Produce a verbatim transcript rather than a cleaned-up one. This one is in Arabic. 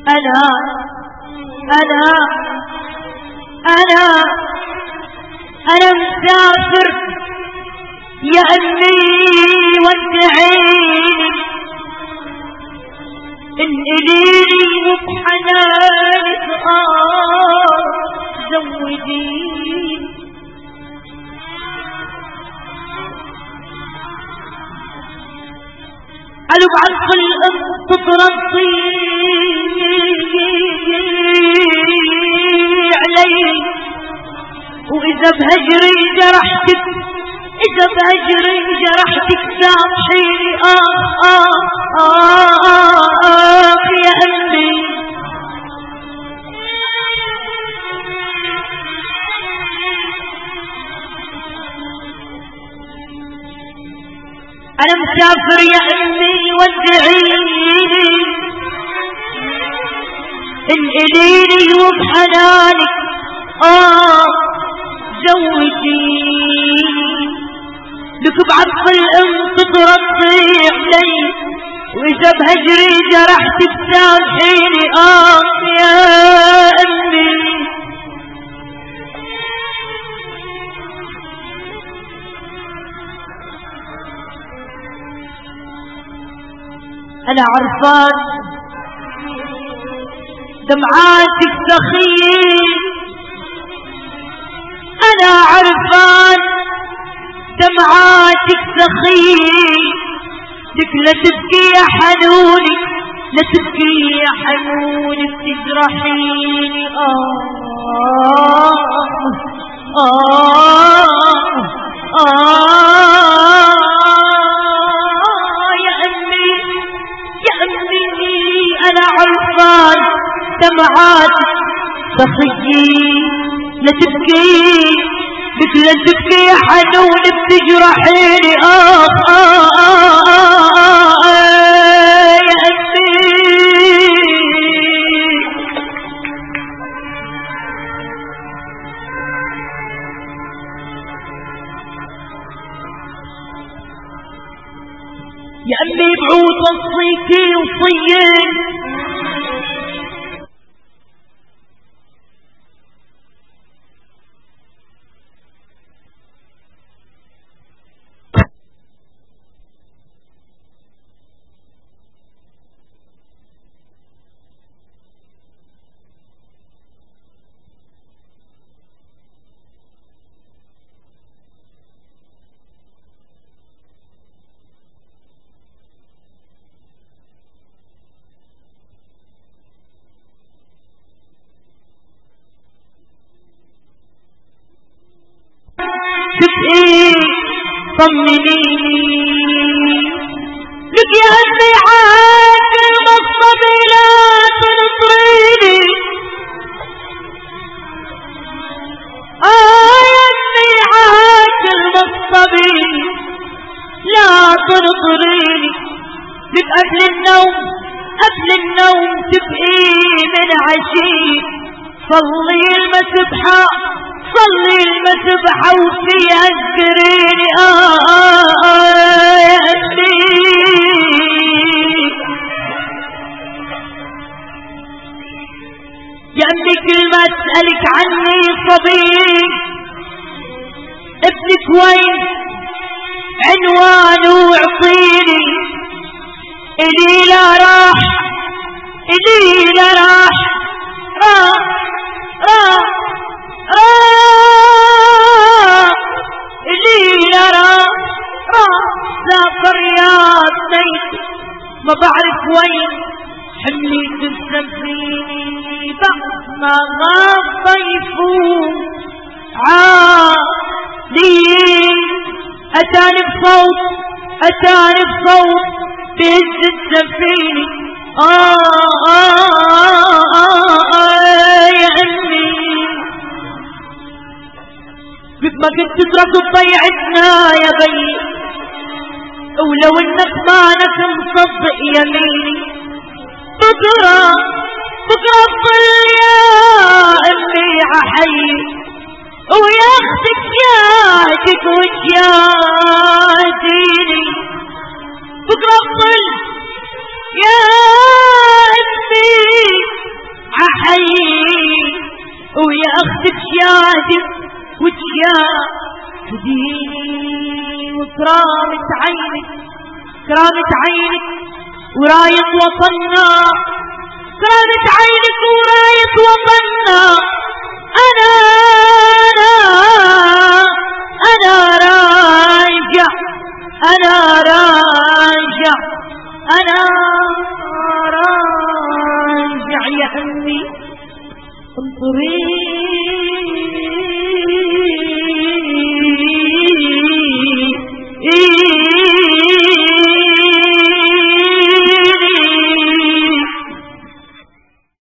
أنا أنا أنا أنا مسافر يا أمي ودعيني انقليني وبحنانك آه زوديني قالوا بعرف الأم تطرطيني علي وإذا بهجري جرحتك إذا بهجري جرحتك سامحيني آه آه آه آه يا أمي أنا مسافر يا أمي ودعيني انقليني وبحنانك آه زوجيني لك بعطف الأم تترضي علي وإذا بهجري جرحتك سامحيني آه يا أمي أنا عرفان دمعاتك سخية أنا عرفان دمعاتك سخية لك لا تبكي يا حنوني لا تبكي يا حنوني بتجرحيني آه آه آه, آه أنا عرفان دمعاتك سخية لا تبكي لك لا تبكي يا حنون بتجرحيني آه آه آه آه يا أمي يا أمي بعود وصيتي وصيين تبقي طمنيني لك يا أمي عاكر مصطبي لا تنطريني آه يا أمي عاكر مصطبي لا تنطريني لك قبل النوم قبل النوم تبقي من عشي صلي المسبحة صلي المسبحة وفيها اذكريني آه آه آه يا أمي يا أمي كل ما أسألك عني صبي ابنك وين عنوانه واعطيني إلي لا راح إلي لا راح راح راح راح إلي لا راح راح سافر يا بنيتي ما بعرف وين حملي تسافريني بعد ما غاب ضيفون عاليين أتاني بصوت أتاني بصوت بهز السفينة آه آه آه آه يا أمي مثل ما كنت تترك ضيعتنا يا بي ولو انك مانك مصدق يميني بكرة بكرة الظل يا أمي عحي وياخدك ياهدك وجياديني بكرة الظل يا أمي تتشاهد وتشاهدي وكرامة عينك كرامة عينك وراية وطننا كرامة عينك وراية وطننا أنا